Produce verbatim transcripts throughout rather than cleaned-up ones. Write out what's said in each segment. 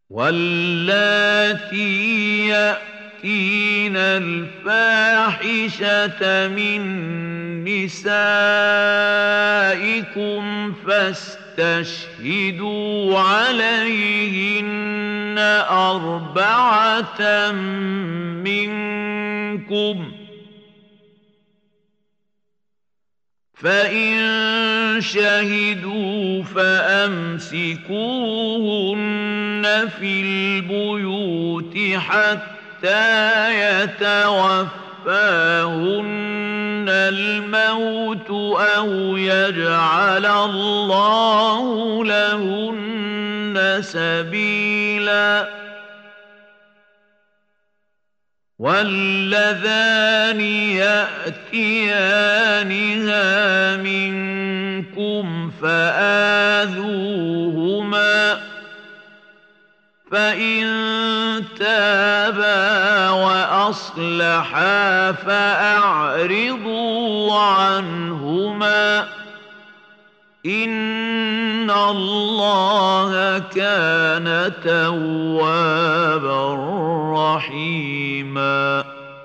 واللاتي يأتين الفاحشة من نسائكم فاستشهدوا عليهن أربعة منكم، فإن شهدوا فأمسكوهن في البيوت حتى يتوفاهن الموت أو يجعل الله لهن سبيلا. واللذان يأتيانها منكم فآذوهما، فإن تابا وأصلحا فأعرضوا عنهما، إن الله كان توابا رحيما.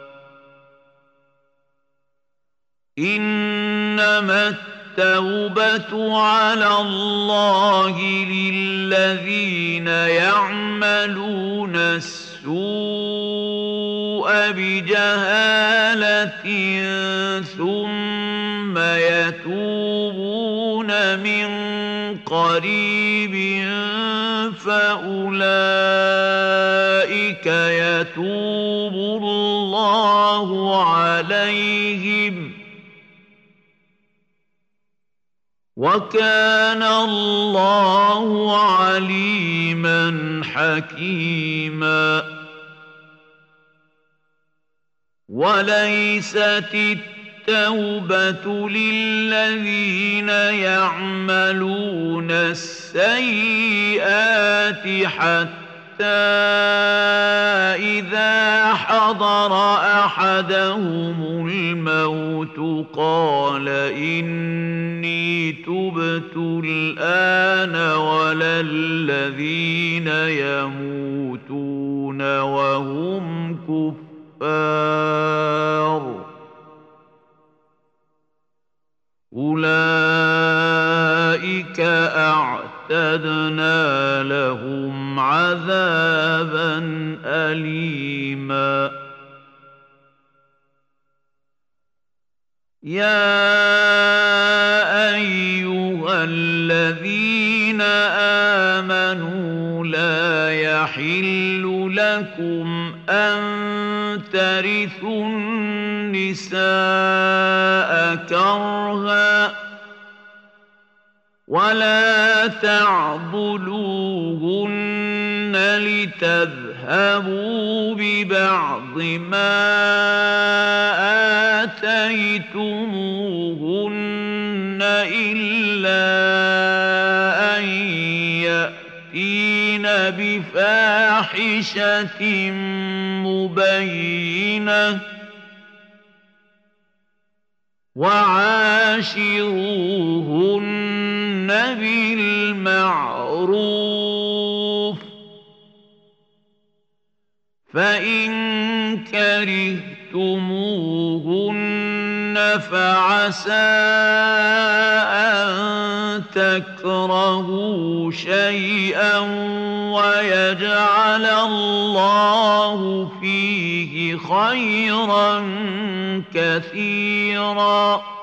إنما التوبة على الله للذين يعملون السوء بجهالة ثم يتوبون من قريب فأولئك يتوب الله عليهم، وكان الله عليما حكيما. وليست التوبة للذين يعملون السيئات حتى إذا حضر أحدهم الموت قال إني تبت الآن ولا الذين يموتون وهم كفار، أولئك أعتدنا لهم عذابا أليما. يا أيها الذين آمنوا لا يحل لكم أن ترثوا النساء كرها ولا تعضلوهن لتذهبوا ببعض ما آتيتموهن إلا أن يأتين بفاحشة مبينة وعاشروهن بالمعروف، فإن كرهتموهن فعسى أن تكرهوا شيئا ويجعل الله فيه خيرا كثيرا.